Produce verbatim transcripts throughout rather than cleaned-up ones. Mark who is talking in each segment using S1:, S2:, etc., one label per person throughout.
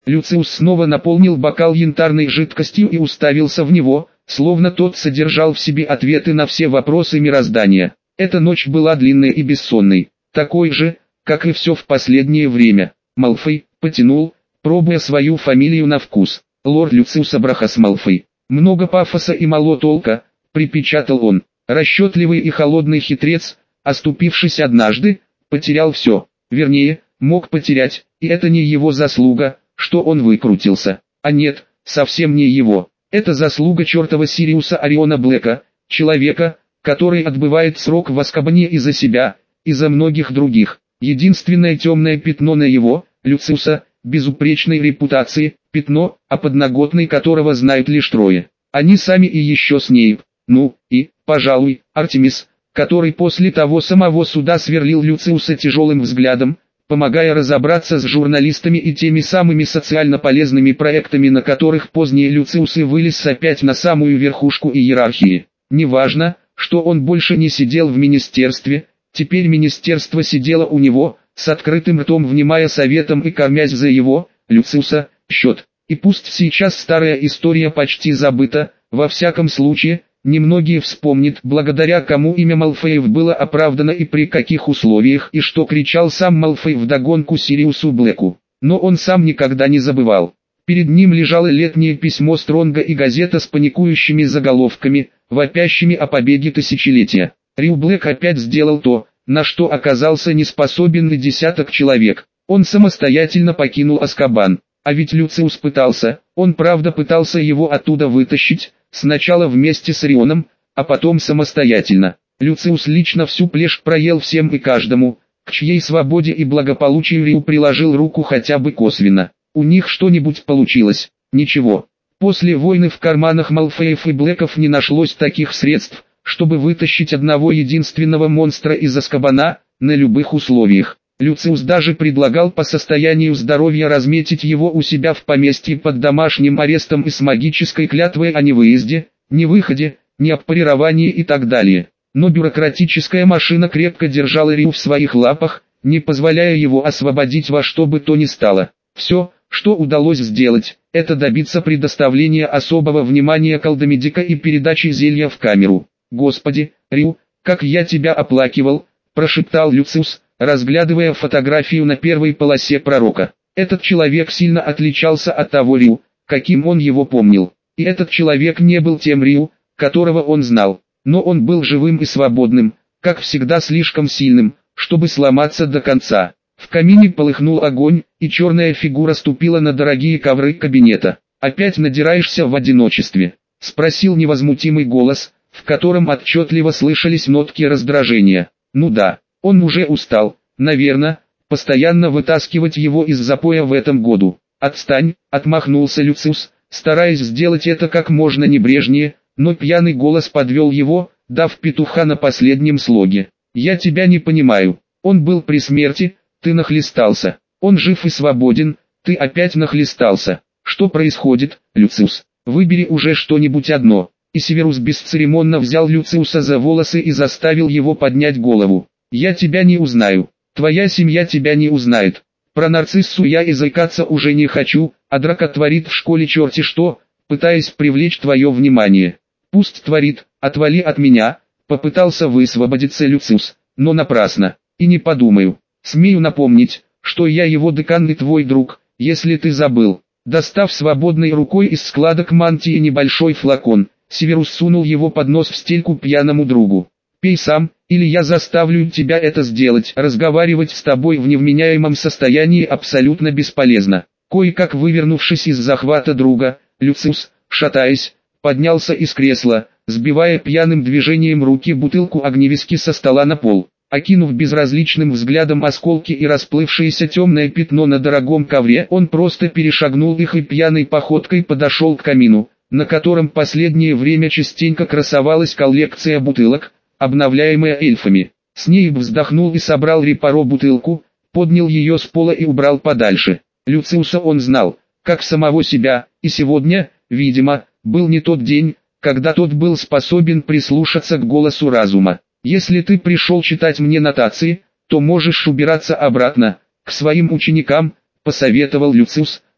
S1: Люциус снова наполнил бокал янтарной жидкостью и уставился в него, словно тот содержал в себе ответы на все вопросы мироздания. Эта ночь была длинной и бессонной, такой же, как и все в последнее время. Малфой потянул, пробуя свою фамилию на вкус. Лорд Люциус Абрахас Малфой. Много пафоса и мало толка, припечатал он. Расчетливый и холодный хитрец, оступившись однажды, потерял все. Вернее, мог потерять, и это не его заслуга, что он выкрутился. А нет, совсем не его. Это заслуга чертова Сириуса Ориона Блэка, человека, который отбывает срок в Азкабане из-за себя, и за многих других. Единственное темное пятно на его, Люциуса, безупречной репутации, пятно, о подноготной которого знают лишь трое. Они сами и еще Снейп. Ну, и, пожалуй, Артемис, который после того самого суда сверлил Люциуса тяжелым взглядом, помогая разобраться с журналистами и теми самыми социально полезными проектами, на которых позднее Люциус и вылез опять на самую верхушку иерархии. Неважно, что он больше не сидел в министерстве, теперь министерство сидело у него, с открытым ртом внимая советам и кормясь за его, Люциуса, счет. И пусть сейчас старая история почти забыта, во всяком случае, немногие вспомнят, благодаря кому имя Малфоев было оправдано и при каких условиях, и что кричал сам Малфой вдогонку Сириусу Блэку. Но он сам никогда не забывал. Перед ним лежало летнее письмо Стронга и газета с паникующими заголовками, вопящими о побеге тысячелетия. Рю Блэк опять сделал то, на что оказался не способен и десяток человек. Он самостоятельно покинул Азкабан. А ведь Люциус пытался, он правда пытался его оттуда вытащить, сначала вместе с Орионом, а потом самостоятельно. Люциус лично всю плешь проел всем и каждому, к чьей свободе и благополучию Рю приложил руку хотя бы косвенно. У них что-нибудь получилось? Ничего. После войны в карманах Малфоев и Блэков не нашлось таких средств, чтобы вытащить одного единственного монстра из Азкабана, на любых условиях. Люциус даже предлагал по состоянию здоровья разметить его у себя в поместье под домашним арестом и с магической клятвой о невыезде, невыходе, неопарировании и так далее. Но бюрократическая машина крепко держала Рю в своих лапах, не позволяя его освободить во что бы то ни стало. Все, что удалось сделать, это добиться предоставления особого внимания колдомедика и передачи зелья в камеру. «Господи, Рю, как я тебя оплакивал», – прошептал Люциус, разглядывая фотографию на первой полосе пророка. Этот человек сильно отличался от того Рю, каким он его помнил. И этот человек не был тем Рю, которого он знал. Но он был живым и свободным, как всегда слишком сильным, чтобы сломаться до конца. В камине полыхнул огонь, и черная фигура ступила на дорогие ковры кабинета. «Опять надираешься в одиночестве?» – спросил невозмутимый голос, в котором отчетливо слышались нотки раздражения. «Ну да». Он уже устал, наверное, постоянно вытаскивать его из запоя в этом году. «Отстань», — отмахнулся Люциус, стараясь сделать это как можно небрежнее, но пьяный голос подвел его, дав петуха на последнем слоге. «Я тебя не понимаю. Он был при смерти, ты нахлестался. Он жив и свободен, ты опять нахлестался. Что происходит, Люциус? Выбери уже что-нибудь одно». И Северус бесцеремонно взял Люциуса за волосы и заставил его поднять голову. «Я тебя не узнаю, твоя семья тебя не узнает. Про нарциссу я и заикаться уже не хочу, а Драко творит в школе черти что, пытаясь привлечь твое внимание. Пусть творит, отвали от меня», — попытался высвободиться Люциус, но напрасно. «И не подумаю. Смею напомнить, что я его декан и твой друг, если ты забыл». Достав свободной рукой из складок мантии небольшой флакон, Северус сунул его под нос в стельку пьяному другу. «Пей сам, или я заставлю тебя это сделать». Разговаривать с тобой в невменяемом состоянии абсолютно бесполезно. Кое-как вывернувшись из захвата друга, Люциус, шатаясь, поднялся из кресла, сбивая пьяным движением руки бутылку огневиски со стола на пол. Окинув безразличным взглядом осколки и расплывшееся темное пятно на дорогом ковре, он просто перешагнул их и пьяной походкой подошел к камину, на котором последнее время частенько красовалась коллекция бутылок, обновляемая эльфами. Снейп вздохнул и собрал Репаро бутылку, поднял ее с пола и убрал подальше. Люциуса он знал, как самого себя, и сегодня, видимо, был не тот день, когда тот был способен прислушаться к голосу разума. «Если ты пришел читать мне нотации, то можешь убираться обратно, к своим ученикам», — посоветовал Люциус,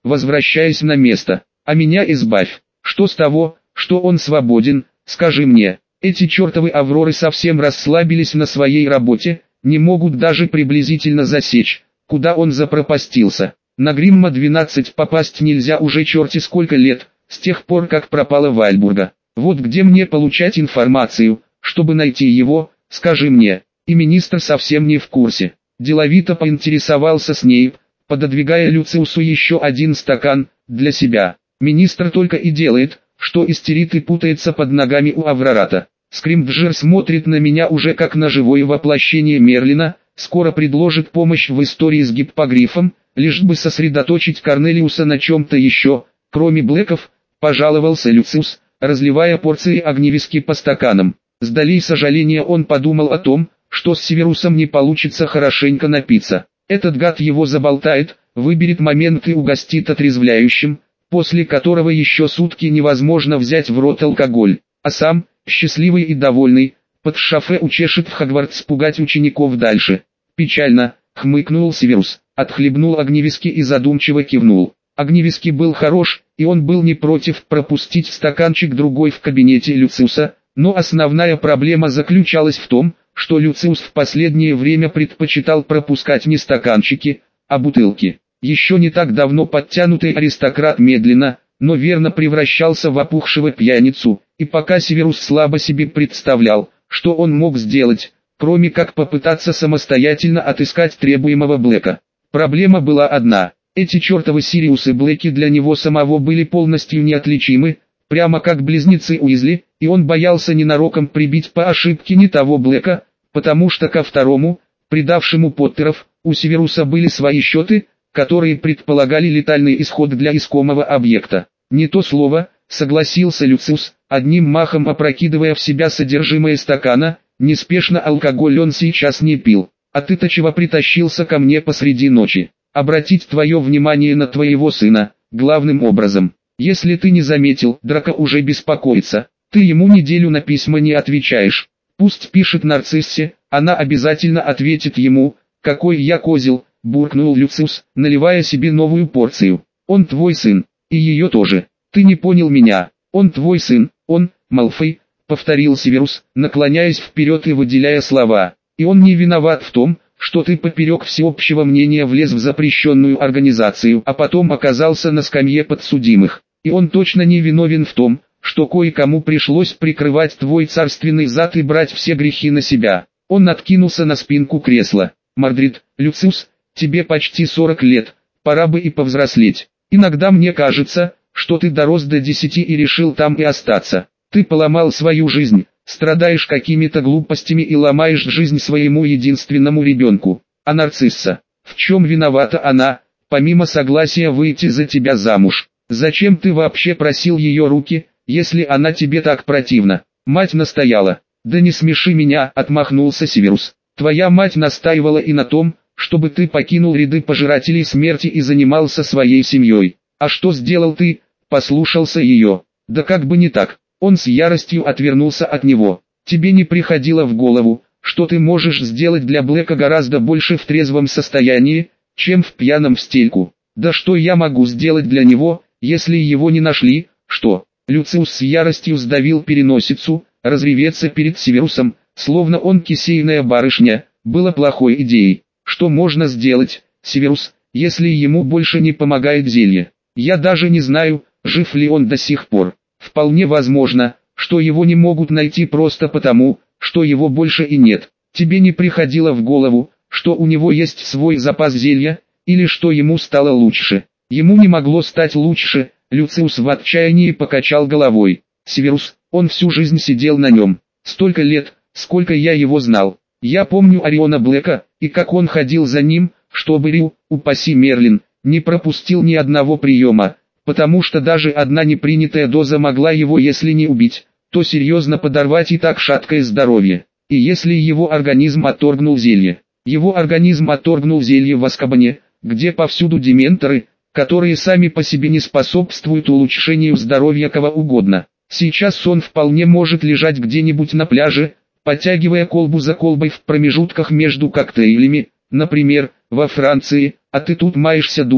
S1: возвращаясь на место. А меня избавь. Что с того, что он свободен, скажи мне. Эти чертовы Авроры совсем расслабились на своей работе, не могут даже приблизительно засечь, куда он запропастился. На Гримма двенадцать попасть нельзя уже черти сколько лет, с тех пор как пропала Вальбурга. Вот где мне получать информацию, чтобы найти его, скажи мне. И министр совсем не в курсе. Деловито поинтересовался Снейп, пододвигая Люциусу еще один стакан, для себя. Министр только и делает, что истерит и путается под ногами у Аврората. Скримджер смотрит на меня уже как на живое воплощение Мерлина, скоро предложит помощь в истории с гиппогрифом, лишь бы сосредоточить Корнелиуса на чем-то еще, кроме блэков, пожаловался Люциус, разливая порции огневиски по стаканам. С долей сожаления он подумал о том, что с Северусом не получится хорошенько напиться. Этот гад его заболтает, выберет момент и угостит отрезвляющим, после которого еще сутки невозможно взять в рот алкоголь. А сам, счастливый и довольный, под шофе учешет в Хогвартс пугать учеников дальше. Печально, хмыкнул Северус, отхлебнул огневиски и задумчиво кивнул. Огневиски был хорош, и он был не против пропустить стаканчик другой в кабинете Люциуса, но основная проблема заключалась в том, что Люциус в последнее время предпочитал пропускать не стаканчики, а бутылки. Еще не так давно подтянутый аристократ медленно, но верно превращался в опухшего пьяницу, и пока Северус слабо себе представлял, что он мог сделать, кроме как попытаться самостоятельно отыскать требуемого Блэка. Проблема была одна: эти чертовы Сириусы Блэки для него самого были полностью неотличимы, прямо как близнецы Уизли, и он боялся ненароком прибить по ошибке не того Блэка, потому что ко второму, предавшему Поттеров, у Северуса были свои счеты, которые предполагали летальный исход для искомого объекта. «Не то слово», — согласился Люциус, одним махом опрокидывая в себя содержимое стакана. «Неспешно алкоголь он сейчас не пил. А ты-то чего притащился ко мне посреди ночи? Обратить твое внимание на твоего сына, главным образом. Если ты не заметил, Драко уже беспокоится. Ты ему неделю на письма не отвечаешь. Пусть пишет Нарциссе, она обязательно ответит ему. Какой я козел», — буркнул Люциус, наливая себе новую порцию. «Он твой сын, и ее тоже. Ты не понял меня. Он твой сын, он, Малфой», — повторил Северус, наклоняясь вперед и выделяя слова. «И он не виноват в том, что ты поперек всеобщего мнения влез в запрещенную организацию, а потом оказался на скамье подсудимых. И он точно не виновен в том, что кое-кому пришлось прикрывать твой царственный зад и брать все грехи на себя». Он откинулся на спинку кресла. «Мордрид, Люциус, тебе почти сорок лет, пора бы и повзрослеть. Иногда мне кажется, что ты дорос до десяти и решил там и остаться. Ты поломал свою жизнь, страдаешь какими-то глупостями и ломаешь жизнь своему единственному ребенку. А Нарцисса, в чем виновата она, помимо согласия выйти за тебя замуж? Зачем ты вообще просил ее руки, если она тебе так противна?» Мать настояла. «Да не смеши меня», — отмахнулся Северус. «Твоя мать настаивала и на том, чтобы ты покинул ряды пожирателей смерти и занимался своей семьей. А что сделал ты? Послушался ее. Да как бы не так». Он с яростью отвернулся от него. «Тебе не приходило в голову, что ты можешь сделать для Блэка гораздо больше в трезвом состоянии, чем в пьяном в стельку? Да что я могу сделать для него, если его не нашли, что?» Люциус с яростью сдавил переносицу. Разреветься перед Северусом, словно он кисейная барышня, было плохой идеей. «Что можно сделать, Северус, если ему больше не помогает зелье? Я даже не знаю, жив ли он до сих пор. Вполне возможно, что его не могут найти просто потому, что его больше и нет. Тебе не приходило в голову, что у него есть свой запас зелья, или что ему стало лучше?» Ему не могло стать лучше. Люциус в отчаянии покачал головой. «Северус, он всю жизнь сидел на нем. Столько лет, сколько я его знал. Я помню Ориона Блэка, и как он ходил за ним, чтобы Рю, упаси Мерлин, не пропустил ни одного приема, потому что даже одна непринятая доза могла его, если не убить, то серьезно подорвать и так шаткое здоровье. И если его организм отторгнул зелье, его организм отторгнул зелье в Азкабане, где повсюду дементоры, которые сами по себе не способствуют улучшению здоровья кого угодно. Сейчас он вполне может лежать где-нибудь на пляже, подтягивая колбу за колбой в промежутках между коктейлями, например, во Франции, а ты тут маешься дурью,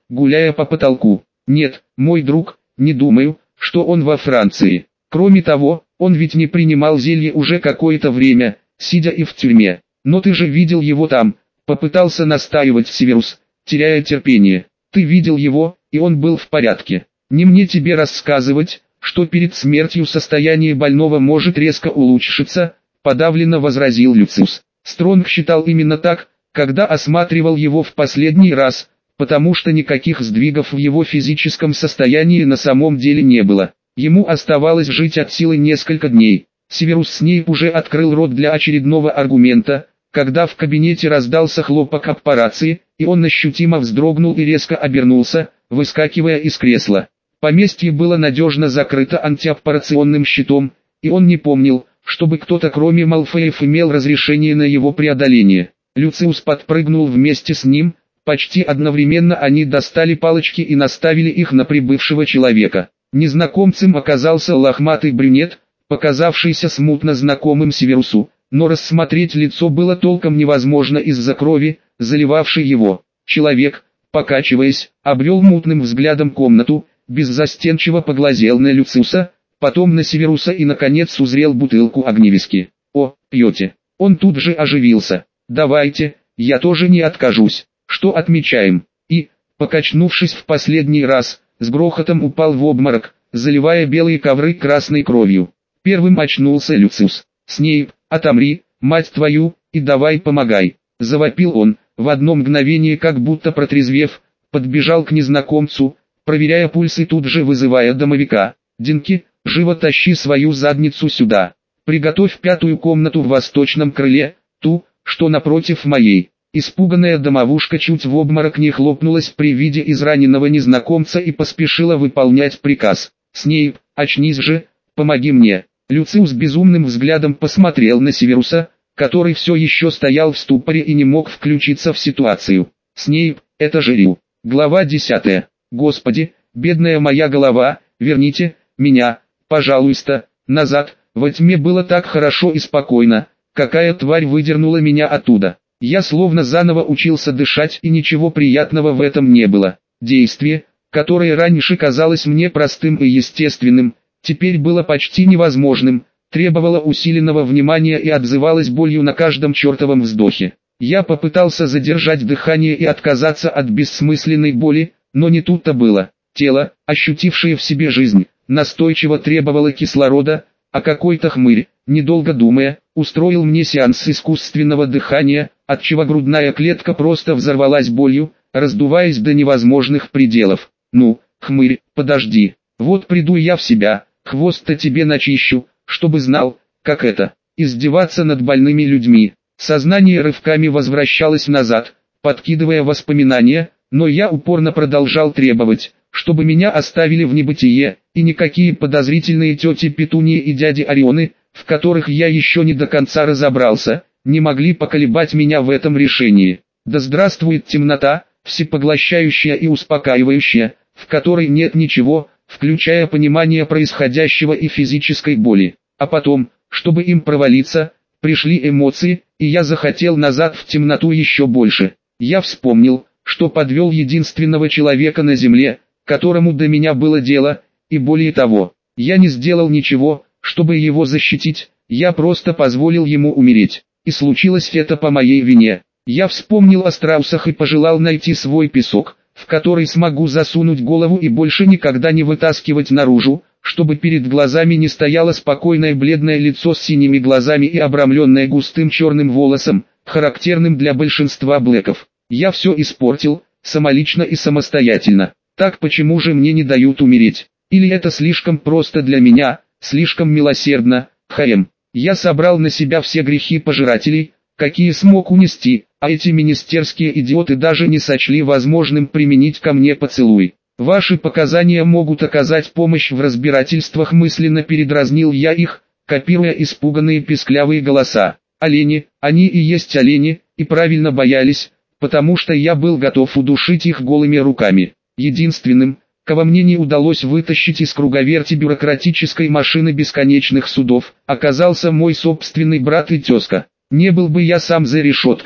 S1: гуляя по потолку. Нет, мой друг, не думаю, что он во Франции. Кроме того, он ведь не принимал зелье уже какое-то время, сидя и в тюрьме. Но ты же видел его там, попытался настаивать Северус, теряя терпение. Ты видел его, и он был в порядке. Не мне тебе рассказывать, что перед смертью состояние больного может резко улучшиться, подавленно возразил Люциус. Стронг считал именно так, когда осматривал его в последний раз, потому что никаких сдвигов в его физическом состоянии на самом деле не было. Ему оставалось жить от силы несколько дней. Северус Снейп уже открыл рот для очередного аргумента, когда в кабинете раздался хлопок об по рации, и он ощутимо вздрогнул и резко обернулся, выскакивая из кресла. Поместье было надежно закрыто антиаппарационным щитом, и он не помнил, чтобы кто-то кроме Малфоев имел разрешение на его преодоление. Люциус подпрыгнул вместе с ним, почти одновременно они достали палочки и наставили их на прибывшего человека. Незнакомцем оказался лохматый брюнет, показавшийся смутно знакомым Северусу, но рассмотреть лицо было толком невозможно из-за крови, заливавшей его. Человек, покачиваясь, обрел мутным взглядом комнату, беззастенчиво поглазел на Люциуса, потом на Северуса и наконец узрел бутылку огневиски. «О, пьете?» Он тут же оживился. «Давайте, я тоже не откажусь. Что отмечаем?» И, покачнувшись в последний раз, с грохотом упал в обморок, заливая белые ковры красной кровью. Первым очнулся Люциус. «Снейп, отомри, мать твою, и давай помогай!» Завопил он, в одно мгновение как будто протрезвев, подбежал к незнакомцу, проверяя пульс и тут же вызывая домовика. «Динки, живо тащи свою задницу сюда. Приготовь пятую комнату в восточном крыле, ту, что напротив моей». Испуганная домовушка чуть в обморок не хлопнулась при виде израненного незнакомца и поспешила выполнять приказ. «Снейп, очнись же, помоги мне». Люциус безумным взглядом посмотрел на Северуса, который все еще стоял в ступоре и не мог включиться в ситуацию. «Снейп, это же Рю». Глава десятая. «Господи, бедная моя голова, верните меня, пожалуйста, назад». Во тьме было так хорошо и спокойно, какая тварь выдернула меня оттуда. Я словно заново учился дышать, и ничего приятного в этом не было. Действие, которое раньше казалось мне простым и естественным, теперь было почти невозможным, требовало усиленного внимания и отзывалось болью на каждом чертовом вздохе. Я попытался задержать дыхание и отказаться от бессмысленной боли, но не тут-то было. Тело, ощутившее в себе жизнь, настойчиво требовало кислорода, а какой-то хмырь, недолго думая, устроил мне сеанс искусственного дыхания, отчего грудная клетка просто взорвалась болью, раздуваясь до невозможных пределов. «Ну, хмырь, подожди, вот приду я в себя, хвост-то тебе начищу, чтобы знал, как это, издеваться над больными людьми». Сознание рывками возвращалось назад, подкидывая воспоминания, но я упорно продолжал требовать, чтобы меня оставили в небытие, и никакие подозрительные тети Петунии и дяди Орионы, в которых я еще не до конца разобрался, не могли поколебать меня в этом решении. Да здравствует темнота, всепоглощающая и успокаивающая, в которой нет ничего, включая понимание происходящего и физической боли. А потом, чтобы им провалиться, пришли эмоции, и я захотел назад в темноту еще больше. Я вспомнил, что подвел единственного человека на земле, которому до меня было дело, и более того, я не сделал ничего, чтобы его защитить, я просто позволил ему умереть. И случилось это по моей вине. Я вспомнил о страусах и пожелал найти свой песок, в который смогу засунуть голову и больше никогда не вытаскивать наружу, чтобы перед глазами не стояло спокойное бледное лицо с синими глазами и обрамленное густым черным волосом, характерным для большинства блэков. Я все испортил, самолично и самостоятельно. Так почему же мне не дают умереть? Или это слишком просто для меня, слишком милосердно? Хаем. Я собрал на себя все грехи пожирателей, какие смог унести, а эти министерские идиоты даже не сочли возможным применить ко мне поцелуй. Ваши показания могут оказать помощь в разбирательствах, мысленно передразнил я их, копируя испуганные писклявые голоса. Олени, они и есть олени, и правильно боялись, потому что я был готов удушить их голыми руками. Единственным, кого мне не удалось вытащить из круговерти бюрократической машины бесконечных судов, оказался мой собственный брат и тезка. Не был бы я сам за решеткой,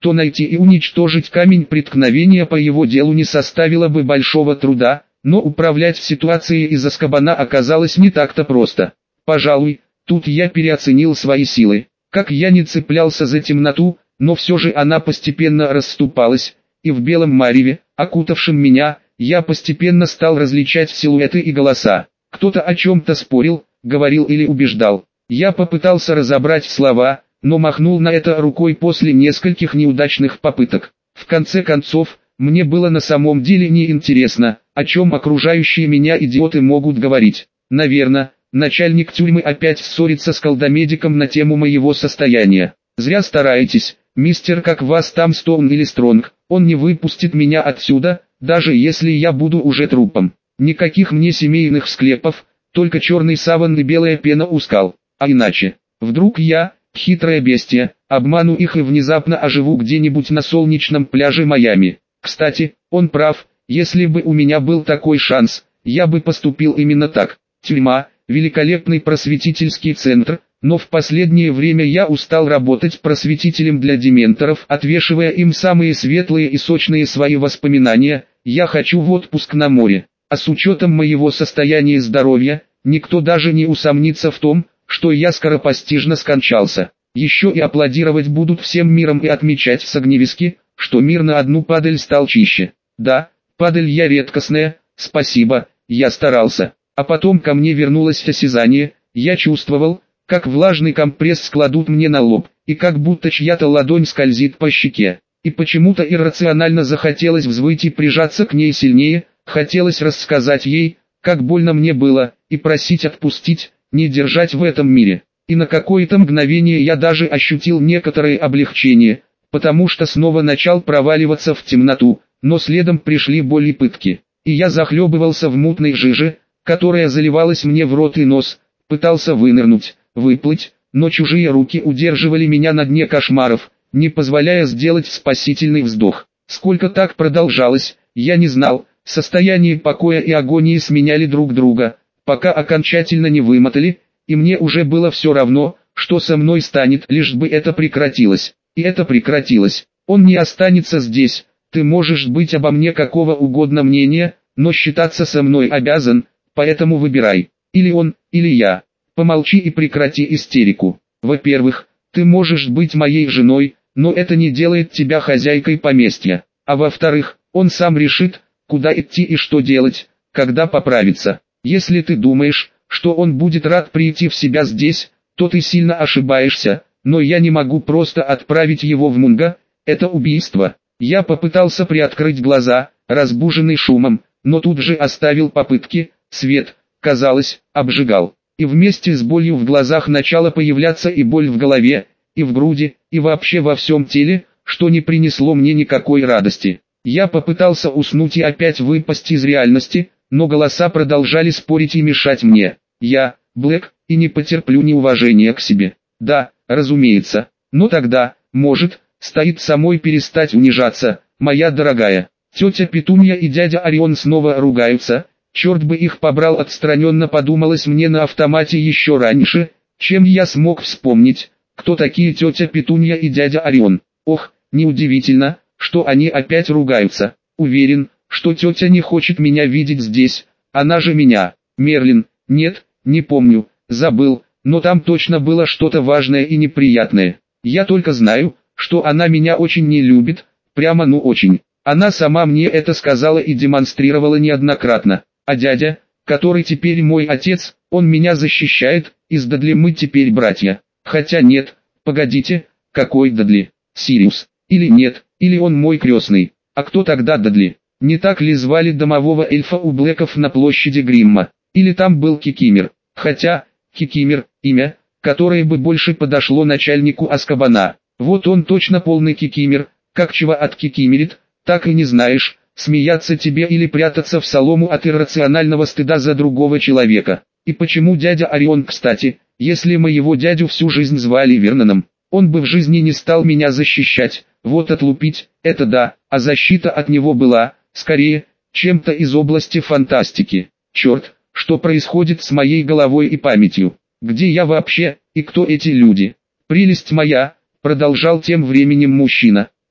S1: то найти и уничтожить камень преткновения по его делу не составило бы большого труда, но управлять ситуацией из Азкабана оказалось не так-то просто. Пожалуй, тут я переоценил свои силы. Как я не цеплялся за темноту, но все же она постепенно расступалась, и в белом мареве, окутавшем меня, я постепенно стал различать силуэты и голоса. Кто-то о чем-то спорил, говорил или убеждал. Я попытался разобрать слова, но махнул на это рукой после нескольких неудачных попыток. В конце концов, мне было на самом деле не интересно, о чем окружающие меня идиоты могут говорить. Наверное, начальник тюрьмы опять ссорится с колдомедиком на тему моего состояния. Зря стараетесь, мистер, как вас там Стоун или Стронг, он не выпустит меня отсюда, даже если я буду уже трупом. Никаких мне семейных склепов, только черный саван и белая пена у скал. А иначе, вдруг я, хитрое бестия, обману их и внезапно оживу где-нибудь на солнечном пляже Майами. Кстати, он прав, если бы у меня был такой шанс, я бы поступил именно так. Тюрьма – великолепный просветительский центр, но в последнее время я устал работать просветителем для дементоров, отвешивая им самые светлые и сочные свои воспоминания. Я хочу в отпуск на море. А с учетом моего состояния здоровья, никто даже не усомнится в том, что я скоропостижно скончался. Еще и аплодировать будут всем миром и отмечать с огневиски, что мир на одну падаль стал чище. Да, падаль я редкостная, спасибо, я старался. А потом ко мне вернулось осязание, я чувствовал, как влажный компресс кладут мне на лоб, и как будто чья-то ладонь скользит по щеке. И почему-то иррационально захотелось взвыть и прижаться к ней сильнее, хотелось рассказать ей, как больно мне было, и просить отпустить, не держать в этом мире. И на какое-то мгновение я даже ощутил некоторое облегчение, потому что снова начал проваливаться в темноту, но следом пришли боль и пытки. И я захлебывался в мутной жиже, которая заливалась мне в рот и нос, пытался вынырнуть, выплыть, но чужие руки удерживали меня на дне кошмаров, не позволяя сделать спасительный вздох. Сколько так продолжалось, я не знал, состояние покоя и агонии сменяли друг друга, пока окончательно не вымотали, и мне уже было все равно, что со мной станет, лишь бы это прекратилось. И это прекратилось. Он не останется здесь, ты можешь быть обо мне какого угодно мнения, но считаться со мной обязан, поэтому выбирай, или он, или я. Помолчи и прекрати истерику. Во-первых, ты можешь быть моей женой, но это не делает тебя хозяйкой поместья. А во-вторых, он сам решит, куда идти и что делать, когда поправится. Если ты думаешь, что он будет рад прийти в себя здесь, то ты сильно ошибаешься, но я не могу просто отправить его в Мунго, это убийство. Я попытался приоткрыть глаза, разбуженный шумом, но тут же оставил попытки, свет, казалось, обжигал. И вместе с болью в глазах начала появляться и боль в голове, и в груди, и вообще во всем теле, что не принесло мне никакой радости. Я попытался уснуть и опять выпасть из реальности, но голоса продолжали спорить и мешать мне. Я, Блэк, и не потерплю неуважения к себе. Да, разумеется, но тогда, может, стоит самой перестать унижаться, моя дорогая. Тетя Петунья и дядя Орион снова ругаются. Черт бы их побрал, отстраненно подумалось мне на автомате еще раньше, чем я смог вспомнить, кто такие тетя Петунья и дядя Орион. Ох, неудивительно, что они опять ругаются. Уверен, что тетя не хочет меня видеть здесь, она же меня. Мерлин, нет, не помню, забыл, но там точно было что-то важное и неприятное. Я только знаю, что она меня очень не любит, прямо ну очень. Она сама мне это сказала и демонстрировала неоднократно. А дядя, который теперь мой отец, он меня защищает, и с Дадли мы теперь братья. Хотя нет, погодите, какой Дадли? Сириус? Или нет, или он мой крестный? А кто тогда Дадли? Не так ли звали домового эльфа у Блэков на площади Гримма? Или там был Кикимер? Хотя, Кикимер, имя, которое бы больше подошло начальнику Азкабана. Вот он точно полный Кикимер, как чего откикимерит, так и не знаешь, смеяться тебе или прятаться в солому от иррационального стыда за другого человека. И почему дядя Орион, кстати, если моего дядю всю жизнь звали Верноном, он бы в жизни не стал меня защищать, вот отлупить, это да, а защита от него была, скорее, чем-то из области фантастики. Черт, что происходит с моей головой и памятью? Где я вообще, и кто эти люди? Прелесть моя, продолжал тем временем мужчина.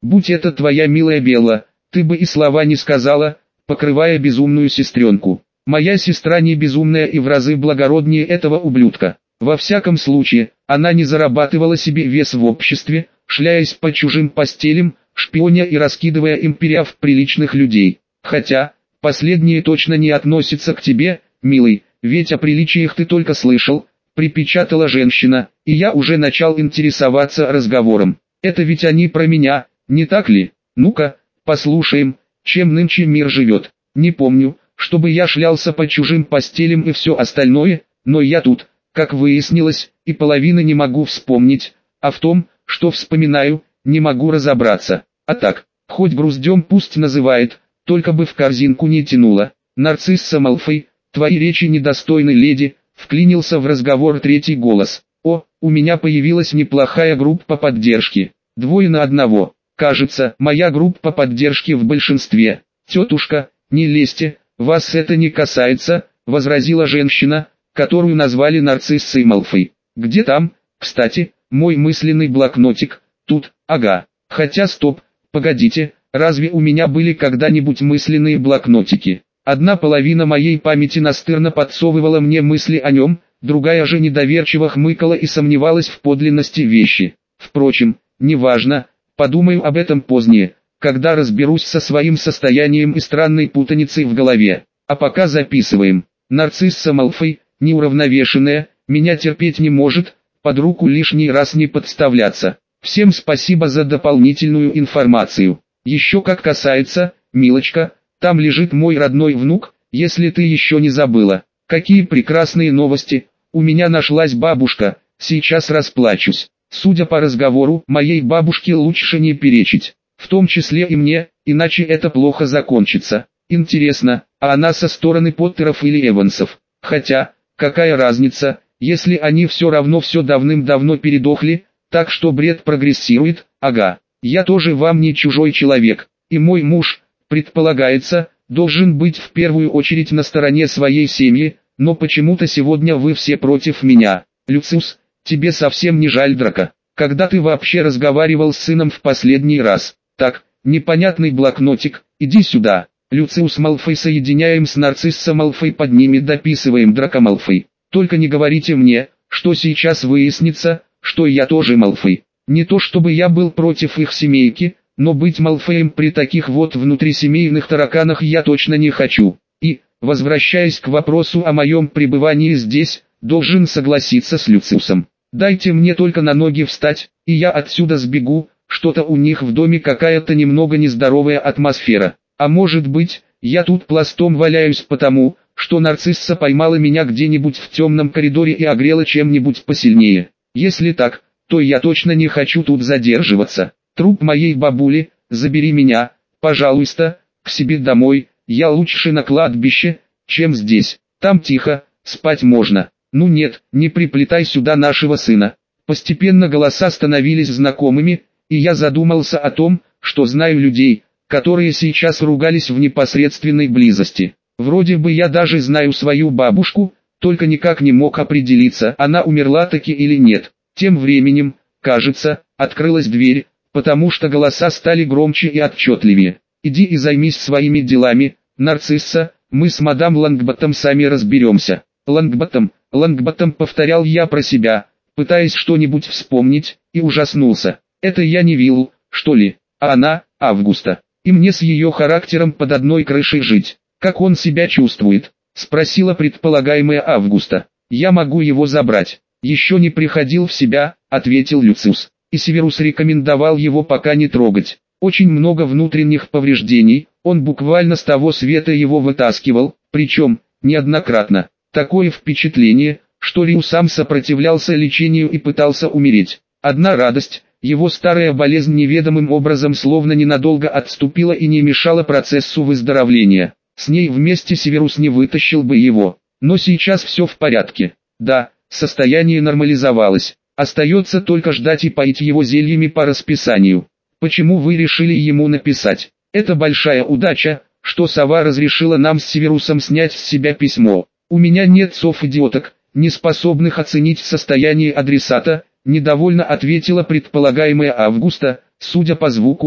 S1: Будь это твоя милая Белла, ты бы и слова не сказала, покрывая безумную сестренку. Моя сестра не безумная и в разы благороднее этого ублюдка. Во всяком случае, она не зарабатывала себе вес в обществе, шляясь по чужим постелям, шпионя и раскидывая империя в приличных людей. Хотя, последние точно не относятся к тебе, милый, ведь о приличиях ты только слышал, припечатала женщина, и я уже начал интересоваться разговором. Это ведь они про меня, не так ли? Ну-ка, послушаем, чем нынче мир живет. Не помню, чтобы я шлялся по чужим постелям и все остальное, но я тут, как выяснилось, и половины не могу вспомнить, а в том, что вспоминаю, не могу разобраться. А так, хоть груздем пусть называет, только бы в корзинку не тянуло. Нарцисса Малфой, твои речи недостойны леди, вклинился в разговор третий голос. О, у меня появилась неплохая группа поддержки. Двое на одного. Кажется, моя группа поддержки в большинстве. Тетушка, не лезьте, вас это не касается, возразила женщина, которую назвали нарциссой Малфой. Где там, кстати, мой мысленный блокнотик? Тут, ага. Хотя стоп, погодите, разве у меня были когда-нибудь мысленные блокнотики? Одна половина моей памяти настырно подсовывала мне мысли о нем, другая же недоверчиво хмыкала и сомневалась в подлинности вещи. Впрочем, неважно, подумаю об этом позднее, когда разберусь со своим состоянием и странной путаницей в голове. А пока записываем. Нарцисса Малфой, неуравновешенная, меня терпеть не может, под руку лишний раз не подставляться. Всем спасибо за дополнительную информацию. Еще как касается, милочка, там лежит мой родной внук, если ты еще не забыла. Какие прекрасные новости, у меня нашлась бабушка, сейчас расплачусь. Судя по разговору, моей бабушке лучше не перечить, в том числе и мне, иначе это плохо закончится. Интересно, а она со стороны Поттеров или Эвансов? Хотя, какая разница, если они все равно все давным-давно передохли, так что бред прогрессирует, ага. Я тоже вам не чужой человек, и мой муж, предполагается, должен быть в первую очередь на стороне своей семьи, но почему-то сегодня вы все против меня. Люциус, тебе совсем не жаль Драка? Когда ты вообще разговаривал с сыном в последний раз? Так, непонятный блокнотик, иди сюда. Люциус Малфой соединяем с Нарцисса Малфой, под ними дописываем Драко Малфой. Только не говорите мне, что сейчас выяснится, что я тоже Малфой. Не то чтобы я был против их семейки, но быть Малфоем при таких вот внутрисемейных тараканах я точно не хочу. И, возвращаясь к вопросу о моем пребывании здесь, должен согласиться с Люциусом. Дайте мне только на ноги встать, и я отсюда сбегу, что-то у них в доме какая-то немного нездоровая атмосфера. А может быть, я тут пластом валяюсь потому, что нарцисса поймала меня где-нибудь в темном коридоре и огрела чем-нибудь посильнее. Если так, то я точно не хочу тут задерживаться. Труп моей бабули, забери меня, пожалуйста, к себе домой, я лучше на кладбище, чем здесь. Там тихо, спать можно. Ну нет, не приплетай сюда нашего сына. Постепенно голоса становились знакомыми, и я задумался о том, что знаю людей, которые сейчас ругались в непосредственной близости. Вроде бы я даже знаю свою бабушку, только никак не мог определиться, она умерла таки или нет. Тем временем, кажется, открылась дверь, потому что голоса стали громче и отчетливее. «Иди и займись своими делами, нарцисса, мы с мадам Лангботтом сами разберемся». «Лангботтом, Лангботтом», повторял я про себя, пытаясь что-нибудь вспомнить, и ужаснулся. Это я не Виллу, что ли, а она, Августа. И мне с ее характером под одной крышей жить. Как он себя чувствует? Спросила предполагаемая Августа. Я могу его забрать. Еще не приходил в себя, ответил Люциус. И Северус рекомендовал его пока не трогать. Очень много внутренних повреждений, он буквально с того света его вытаскивал, причем, неоднократно. Такое впечатление, что Риу сам сопротивлялся лечению и пытался умереть. Одна радость, его старая болезнь неведомым образом словно ненадолго отступила и не мешала процессу выздоровления. С ней вместе Северус не вытащил бы его. Но сейчас все в порядке. Да, состояние нормализовалось. Остается только ждать и поить его зельями по расписанию. Почему вы решили ему написать? Это большая удача, что сова разрешила нам с Северусом снять с себя письмо. У меня нет сов-идиоток, не способных оценить состояние адресата, недовольно ответила предполагаемая Августа, судя по звуку,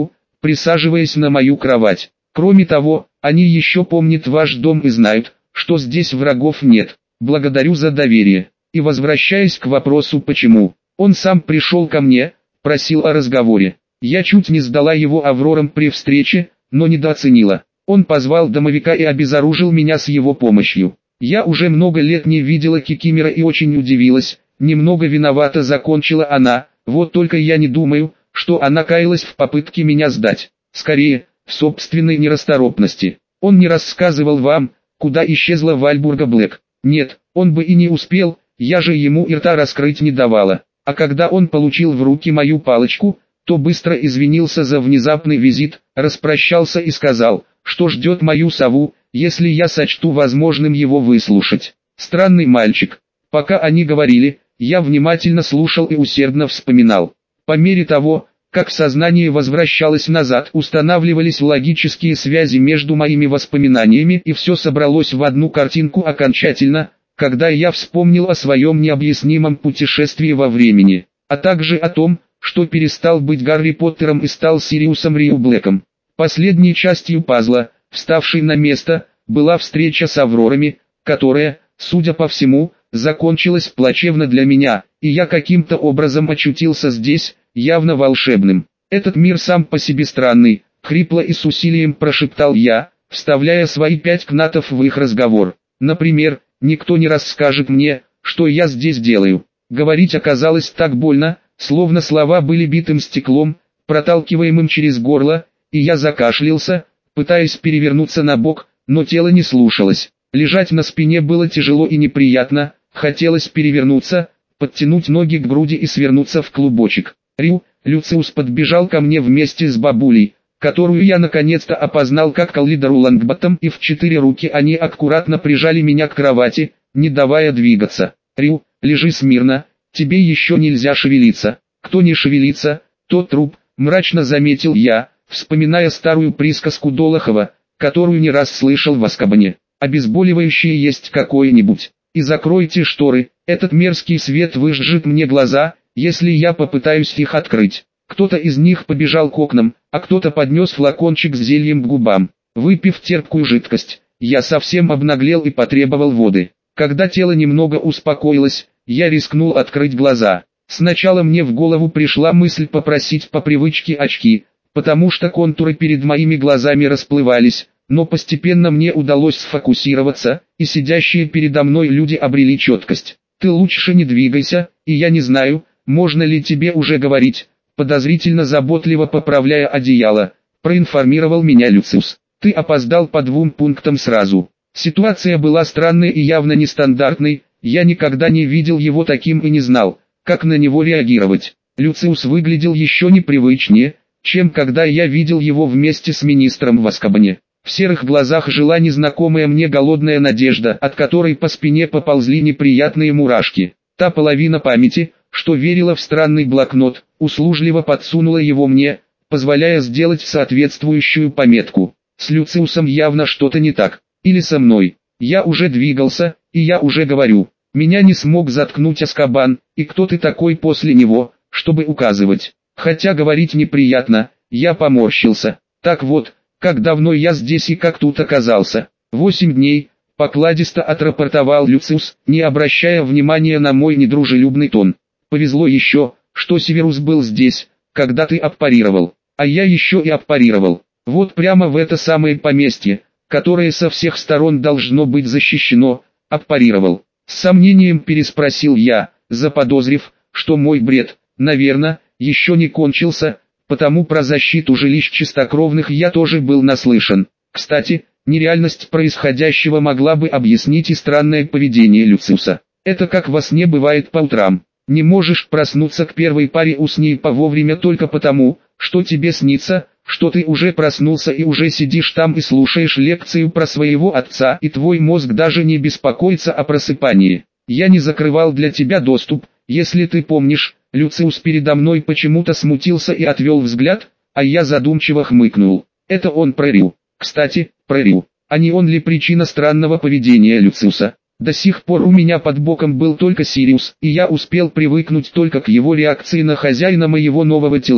S1: присаживаясь на мою кровать. Кроме того, они еще помнят ваш дом и знают, что здесь врагов нет. Благодарю за доверие. И возвращаясь к вопросу почему, он сам пришел ко мне, просил о разговоре. Я чуть не сдала его Аврорам при встрече, но недооценила. Он позвал домовика и обезоружил меня с его помощью. Я уже много лет не видела Кикимора и очень удивилась, немного виновата закончила она, вот только я не думаю, что она каялась в попытке меня сдать. Скорее, в собственной нерасторопности. Он не рассказывал вам, куда исчезла Вальбурга Блэк. Нет, он бы и не успел, я же ему и рта раскрыть не давала. А когда он получил в руки мою палочку, то быстро извинился за внезапный визит, распрощался и сказал, что ждет мою сову, если я сочту возможным его выслушать. Странный мальчик. Пока они говорили, я внимательно слушал и усердно вспоминал. По мере того, как сознание возвращалось назад, устанавливались логические связи между моими воспоминаниями и все собралось в одну картинку окончательно, когда я вспомнил о своем необъяснимом путешествии во времени, а также о том, что перестал быть Гарри Поттером и стал Сириусом Рью Блэком. Последней частью пазла, вставшей на место, была встреча с Аврорами, которая, судя по всему, закончилась плачевно для меня, и я каким-то образом очутился здесь, явно волшебным. Этот мир сам по себе странный, хрипло и с усилием прошептал я, вставляя свои пять кнатов в их разговор. Например, никто не расскажет мне, что я здесь делаю. Говорить оказалось так больно, словно слова были битым стеклом, проталкиваемым через горло, и я закашлялся, пытаясь перевернуться на бок, но тело не слушалось. Лежать на спине было тяжело и неприятно, хотелось перевернуться, подтянуть ноги к груди и свернуться в клубочек. Рю, Люциус подбежал ко мне вместе с бабулей, которую я наконец-то опознал как Каллидору Лангботтом, и в четыре руки они аккуратно прижали меня к кровати, не давая двигаться. «Рю, лежи смирно, тебе еще нельзя шевелиться. Кто не шевелится, тот труп», мрачно заметил я, вспоминая старую присказку Долохова, которую не раз слышал в Азкабане. «Обезболивающее есть какое-нибудь. И закройте шторы, этот мерзкий свет выжжет мне глаза, если я попытаюсь их открыть». Кто-то из них побежал к окнам, а кто-то поднес флакончик с зельем к губам. Выпив терпкую жидкость, я совсем обнаглел и потребовал воды. Когда тело немного успокоилось, я рискнул открыть глаза. Сначала мне в голову пришла мысль попросить по привычке очки, потому что контуры перед моими глазами расплывались, но постепенно мне удалось сфокусироваться, и сидящие передо мной люди обрели четкость. «Ты лучше не двигайся, и я не знаю, можно ли тебе уже говорить», подозрительно заботливо поправляя одеяло, проинформировал меня Люциус. «Ты опоздал по двум пунктам сразу». Ситуация была странной и явно нестандартной, я никогда не видел его таким и не знал, как на него реагировать. Люциус выглядел еще непривычнее, чем когда я видел его вместе с министром в Азкабане. В серых глазах жила незнакомая мне голодная надежда, от которой по спине поползли неприятные мурашки. Та половина памяти, что верила в странный блокнот, услужливо подсунула его мне, позволяя сделать соответствующую пометку. С Люциусом явно что-то не так. Или со мной. Я уже двигался, и я уже говорю. Меня не смог заткнуть Азкабан, и кто ты такой после него, чтобы указывать. Хотя говорить неприятно, я поморщился. Так вот, как давно я здесь и как тут оказался. Восемь дней, покладисто отрапортовал Люциус, не обращая внимания на мой недружелюбный тон. Повезло еще, что Северус был здесь, когда ты аппарировал. А я еще и аппарировал. Вот прямо в это самое поместье, которое со всех сторон должно быть защищено, аппарировал. С сомнением переспросил я, заподозрив, что мой бред, наверное, еще не кончился, потому про защиту жилищ чистокровных я тоже был наслышан. Кстати, нереальность происходящего могла бы объяснить и странное поведение Люциуса. Это как во сне бывает по утрам. Не можешь проснуться к первой паре усней по вовремя только потому, что тебе снится, что ты уже проснулся и уже сидишь там и слушаешь лекцию про своего отца, и твой мозг даже не беспокоится о просыпании. Я не закрывал для тебя доступ, если ты помнишь. Люциус передо мной почему-то смутился и отвел взгляд, а я задумчиво хмыкнул. Это он про Рю. Кстати, про Рю. А не он ли причина странного поведения Люциуса? До сих пор у меня под боком был только Сириус, и я успел привыкнуть только к его реакции на хозяина моего нового тела.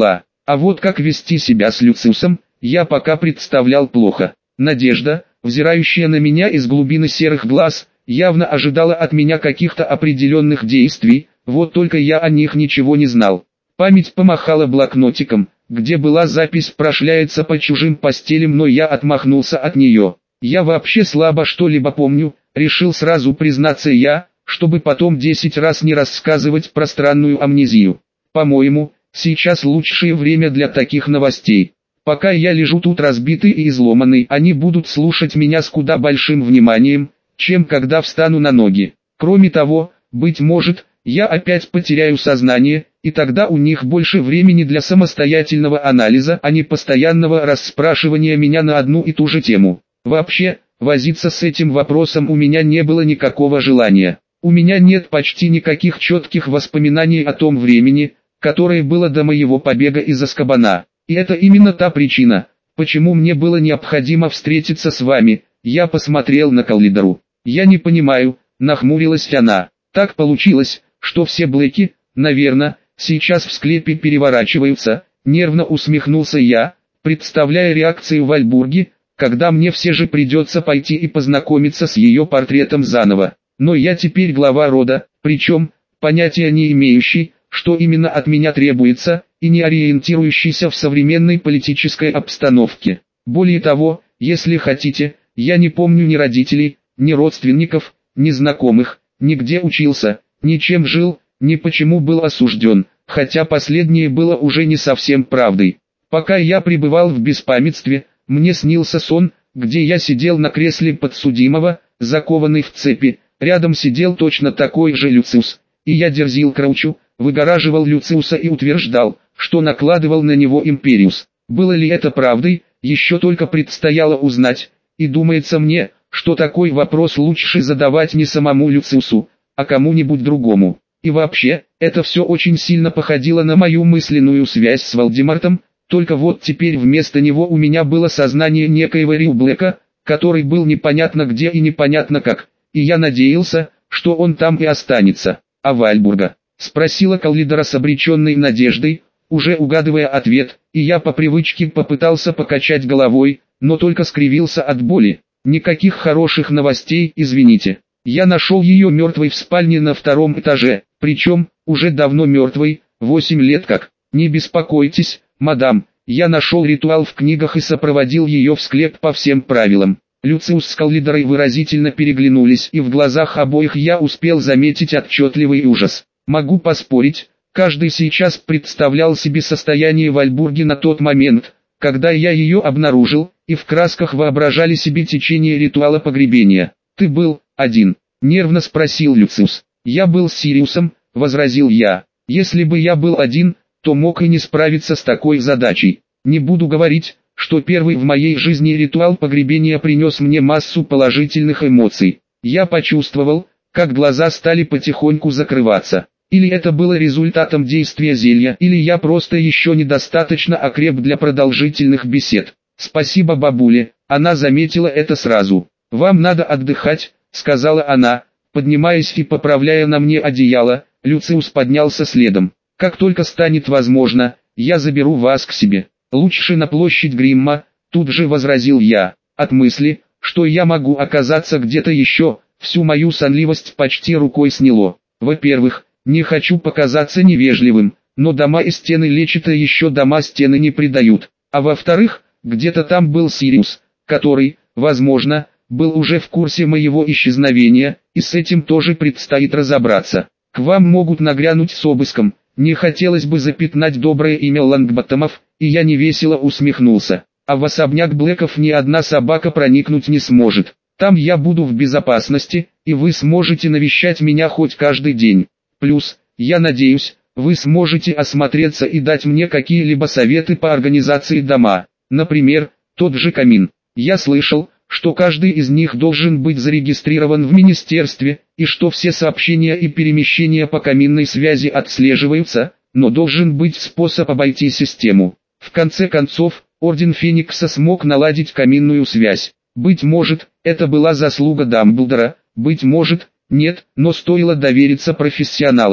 S1: А вот как вести себя с Люциусом, я пока представлял плохо. Надежда, взирающая на меня из глубины серых глаз, явно ожидала от меня каких-то определенных действий, вот только я о них ничего не знал. Память помахала блокнотиком, где была запись «прошляется по чужим постелям», но я отмахнулся от нее. Я вообще слабо что-либо помню, решил сразу признаться я, чтобы потом десять раз не рассказывать про странную амнезию. По-моему, сейчас лучшее время для таких новостей. Пока я лежу тут разбитый и изломанный, они будут слушать меня с куда большим вниманием, чем когда встану на ноги. Кроме того, быть может, я опять потеряю сознание, и тогда у них больше времени для самостоятельного анализа, а не постоянного расспрашивания меня на одну и ту же тему. Вообще, возиться с этим вопросом у меня не было никакого желания. У меня нет почти никаких четких воспоминаний о том времени, которое было до моего побега из Азкабана. И это именно та причина, почему мне было необходимо встретиться с вами. Я посмотрел на Каллидору. Я не понимаю, нахмурилась она. Так получилось, что все Блэки, наверное, сейчас в склепе переворачиваются, нервно усмехнулся я, представляя реакцию Вальбурги, когда мне все же придется пойти и познакомиться с ее портретом заново. Но я теперь глава рода, причем, понятия не имеющий, что именно от меня требуется, и не ориентирующийся в современной политической обстановке. Более того, если хотите, я не помню ни родителей, ни родственников, ни знакомых, ни где учился, ни чем жил, ни почему был осужден, хотя последнее было уже не совсем правдой. Пока я пребывал в беспамятстве, мне снился сон, где я сидел на кресле подсудимого, закованный в цепи, рядом сидел точно такой же Люциус, и я дерзил Краучу, выгораживал Люциуса и утверждал, что накладывал на него Империус. Было ли это правдой, еще только предстояло узнать, и думается мне, что такой вопрос лучше задавать не самому Люциусу, а кому-нибудь другому. И вообще, это все очень сильно походило на мою мысленную связь с Вальдемартом, только вот теперь вместо него у меня было сознание некоего Рю Блэка, который был непонятно где и непонятно как, и я надеялся, что он там и останется. А Вальбурга? Спросила Каллидора с обреченной надеждой, уже угадывая ответ, и я по привычке попытался покачать головой, но только скривился от боли. Никаких хороших новостей, извините. Я нашел ее мертвой в спальне на втором этаже, причем, уже давно мертвой, восемь лет как. Не беспокойтесь, мадам, я нашел ритуал в книгах и сопроводил ее в склеп по всем правилам. Люциус с Каллидорой выразительно переглянулись, и в глазах обоих я успел заметить отчетливый ужас. Могу поспорить, каждый сейчас представлял себе состояние Вальбурги на тот момент, когда я ее обнаружил, и в красках воображали себе течение ритуала погребения. «Ты был один?» — нервно спросил Люциус. «Я был с Сириусом», — возразил я. «Если бы я был один, то мог и не справиться с такой задачей. Не буду говорить, что первый в моей жизни ритуал погребения принес мне массу положительных эмоций. Я почувствовал, как глаза стали потихоньку закрываться. Или это было результатом действия зелья, или я просто еще недостаточно окреп для продолжительных бесед. Спасибо бабуле, она заметила это сразу. «Вам надо отдыхать», — сказала она, поднимаясь и поправляя на мне одеяло. Люциус поднялся следом. «Как только станет возможно, я заберу вас к себе. Лучше на площадь Гримма», — тут же возразил я. От мысли, что я могу оказаться где-то еще, всю мою сонливость почти рукой сняло. Во-первых, не хочу показаться невежливым, но дома и стены лечат, и еще дома стены не предают. А во-вторых, где-то там был Сириус, который, возможно, был уже в курсе моего исчезновения, и с этим тоже предстоит разобраться. К вам могут нагрянуть с обыском, не хотелось бы запятнать доброе имя Лангботтомов, и я невесело усмехнулся. А в особняк Блэков ни одна собака проникнуть не сможет. Там я буду в безопасности, и вы сможете навещать меня хоть каждый день. Плюс, я надеюсь, вы сможете осмотреться и дать мне какие-либо советы по организации дома. Например, тот же камин. Я слышал, что каждый из них должен быть зарегистрирован в министерстве, и что все сообщения и перемещения по каминной связи отслеживаются, но должен быть способ обойти систему. В конце концов, Орден Феникса смог наладить каминную связь. Быть может, это была заслуга Дамблдора, быть может, нет, но стоило довериться профессионалам.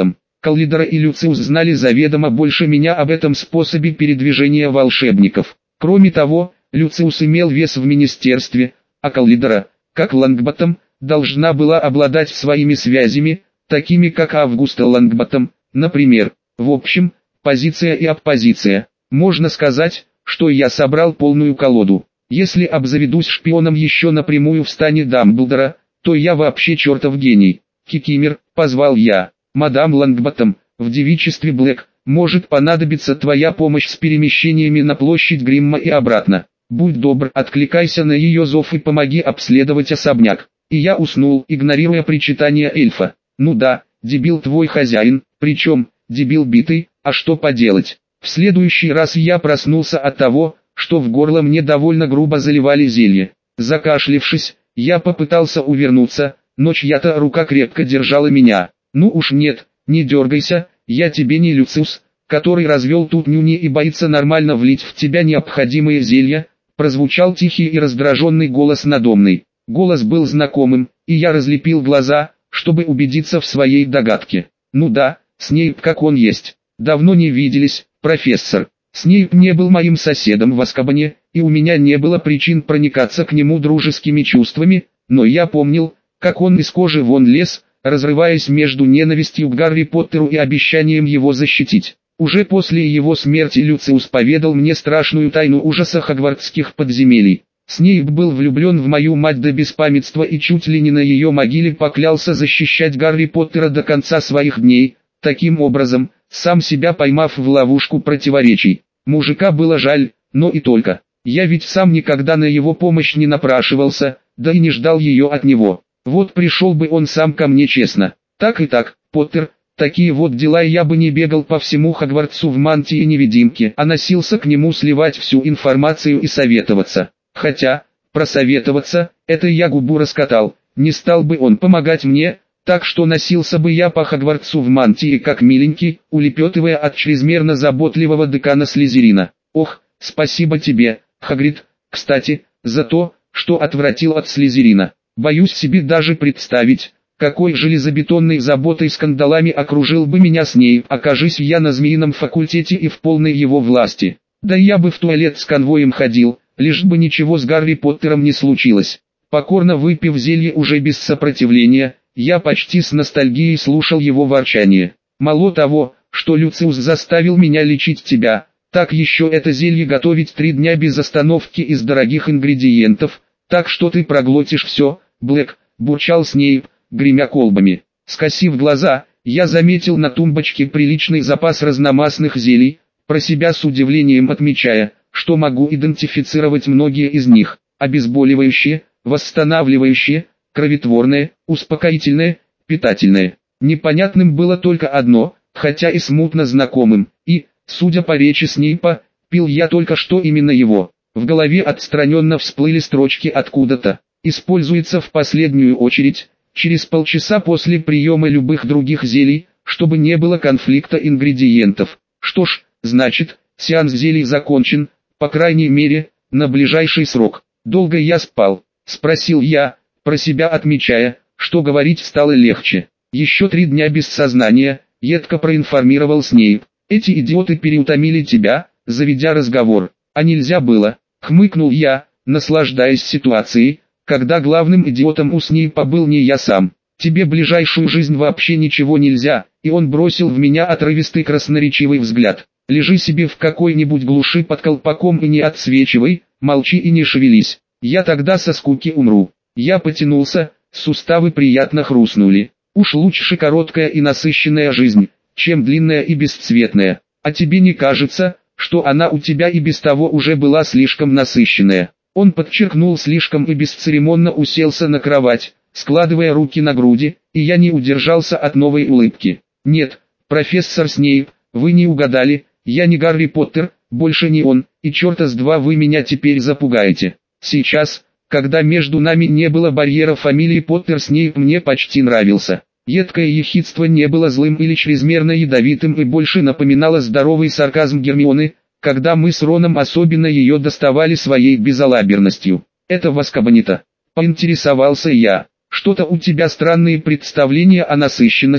S1: Коллидора и Люциус знали заведомо больше меня об этом способе передвижения волшебников. Кроме того, Люциус имел вес в министерстве, а Коллидора, как Лонгботтом, должна была обладать своими связями, такими как Августа Лонгботтом, например. В общем, позиция и оппозиция. Можно сказать, что я собрал полную колоду. Если обзаведусь шпионом еще напрямую в стане Дамблдора, то я вообще чертов гений. Кикимер, позвал я. Мадам Лонгботтом, в девичестве Блэк, может понадобиться твоя помощь с перемещениями на площадь Гримма и обратно. Будь добр, откликайся на ее зов и помоги обследовать особняк. И я уснул, игнорируя причитания эльфа. Ну да, дебил твой хозяин, причем, дебил битый, а что поделать. В следующий раз я проснулся от того, что в горло мне довольно грубо заливали зелье. Закашлившись, я попытался увернуться, но чья-то рука крепко держала меня. Ну уж нет, не дергайся, я тебе не Люциус, который развел тут нюни и боится нормально влить в тебя необходимые зелья, прозвучал тихий и раздраженный голос надомный. Голос был знакомым, и я разлепил глаза, чтобы убедиться в своей догадке. Ну да, Снейп как он есть. Давно не виделись, профессор. Снейп не был моим соседом в Азкабане, и у меня не было причин проникаться к нему дружескими чувствами, но я помнил, как он из кожи вон лез, разрываясь между ненавистью к Гарри Поттеру и обещанием его защитить. Уже после его смерти Люциус поведал мне страшную тайну ужаса хогвартских подземелий. Снейп был влюблен в мою мать до беспамятства и чуть ли не на ее могиле поклялся защищать Гарри Поттера до конца своих дней, таким образом, сам себя поймав в ловушку противоречий. Мужика было жаль, но и только. Я ведь сам никогда на его помощь не напрашивался, да и не ждал ее от него. Вот пришел бы он сам ко мне честно. Так и так, Поттер, такие вот дела, и я бы не бегал по всему Хогвартсу в мантии-невидимке, а носился к нему сливать всю информацию и советоваться. Хотя, просоветоваться, это я губу раскатал, не стал бы он помогать мне, так что носился бы я по Хогвартсу в мантии как миленький, улепетывая от чрезмерно заботливого декана Слизерина. Ох, спасибо тебе, Хагрид, кстати, за то, что отвратил от Слизерина. Боюсь себе даже представить, какой железобетонной заботой скандалами окружил бы меня Снейп, окажись я на змеином факультете и в полной его власти. Да я бы в туалет с конвоем ходил, лишь бы ничего с Гарри Поттером не случилось. Покорно выпив зелье уже без сопротивления, я почти с ностальгией слушал его ворчание. Мало того, что Люциус заставил меня лечить тебя, так еще это зелье готовить три дня без остановки из дорогих ингредиентов, так что ты проглотишь все, Блэк, бурчал Снейп, гремя колбами. Скосив глаза, я заметил на тумбочке приличный запас разномастных зелий, про себя с удивлением отмечая, что могу идентифицировать многие из них: обезболивающие, восстанавливающие, кроветворное, успокоительное, питательное. Непонятным было только одно, хотя и смутно знакомым, и, судя по речи Снейпа, пил я только что именно его. В голове отстраненно всплыли строчки откуда-то. Используется в последнюю очередь, через полчаса после приема любых других зелий, чтобы не было конфликта ингредиентов. Что ж, значит, сеанс зелий закончен, по крайней мере, на ближайший срок. Долго я спал, спросил я, про себя отмечая, что говорить стало легче. Еще три дня без сознания, едко проинформировал Снейп. Эти идиоты переутомили тебя, заведя разговор. А нельзя было, хмыкнул я, наслаждаясь ситуацией, когда главным идиотом у Снейпа был не я сам. Тебе ближайшую жизнь вообще ничего нельзя, и он бросил в меня отрывистый красноречивый взгляд. Лежи себе в какой-нибудь глуши под колпаком и не отсвечивай, молчи и не шевелись. Я тогда со скуки умру. Я потянулся, суставы приятно хрустнули. Уж лучше короткая и насыщенная жизнь, чем длинная и бесцветная. А тебе не кажется, что она у тебя и без того уже была слишком насыщенная? Он подчеркнул слишком и бесцеремонно уселся на кровать, складывая руки на груди, и я не удержался от новой улыбки. Нет, профессор Снейп, вы не угадали, я не Гарри Поттер, больше не он, и черта с два вы меня теперь запугаете. Сейчас, когда между нами не было барьера фамилии Поттер, Снейп мне почти нравился. Едкое ехидство не было злым или чрезмерно ядовитым и больше напоминало здоровый сарказм Гермионы, когда мы с Роном особенно ее доставали своей безалаберностью. Это в Азкабане-то? Поинтересовался я. Что-то у тебя странные представления о насыщенности,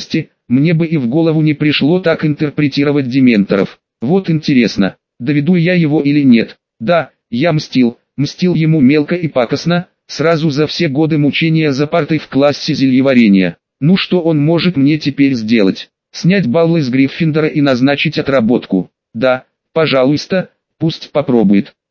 S1: Мне бы и в голову не пришло так интерпретировать дементоров. Вот интересно, доведу я его или нет. Да, я мстил, мстил ему мелко и пакостно, сразу за все годы мучения за партой в классе зельеварения. Ну что он может мне теперь сделать? Снять баллы с Гриффиндора и назначить отработку? Да, пожалуйста, пусть попробует.